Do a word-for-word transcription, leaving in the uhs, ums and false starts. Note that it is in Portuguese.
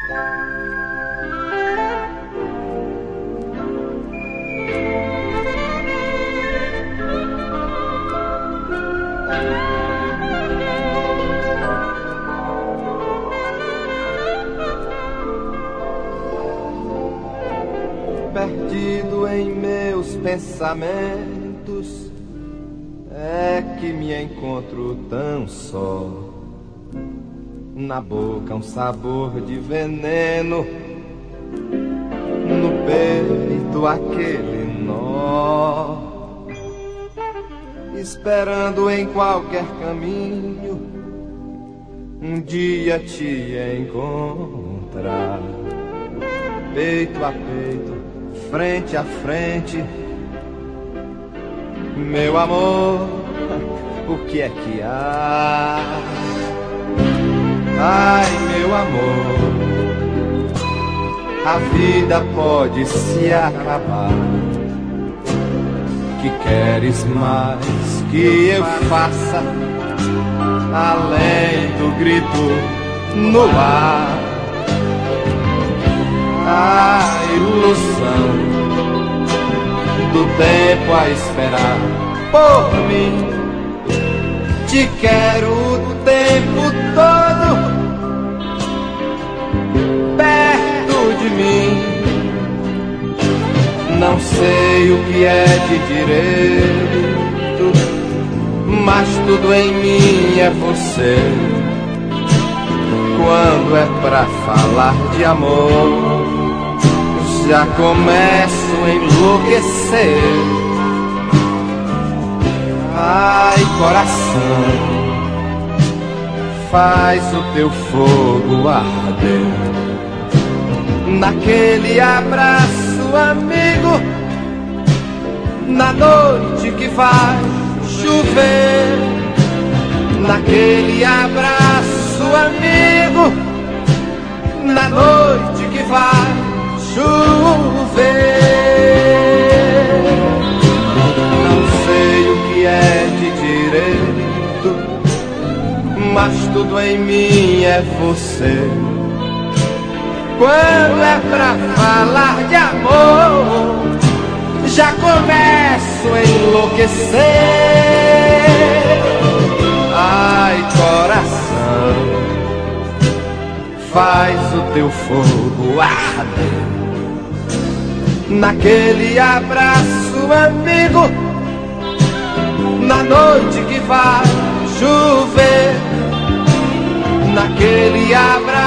Perdido em meus pensamentos, é que me encontro tão só. Na boca um sabor de veneno, no peito aquele nó. Esperando em qualquer caminho um dia te encontrar. Peito a peito, frente a frente, meu amor, o que é que há? Ai, meu amor, a vida pode se acabar. Que queres mais que eu faça, além do grito no ar? A ilusão do tempo a esperar por mim. Te quero o tempo todo perto de mim. Não sei o que é de direito, mas tudo em mim é você. Quando é pra falar de amor, já começo a enlouquecer. Ai, coração, faz o teu fogo arder. Naquele abraço, amigo, na noite que faz chover. Naquele abraço, amigo, na noite que faz chover. Não sei o que é de direito, mas tudo em mim é você. Quando é pra falar de amor, já começo a enlouquecer. Ai, coração, faz o teu fogo arder. Naquele abraço, amigo, na noite que vai chover. Naquele abraço,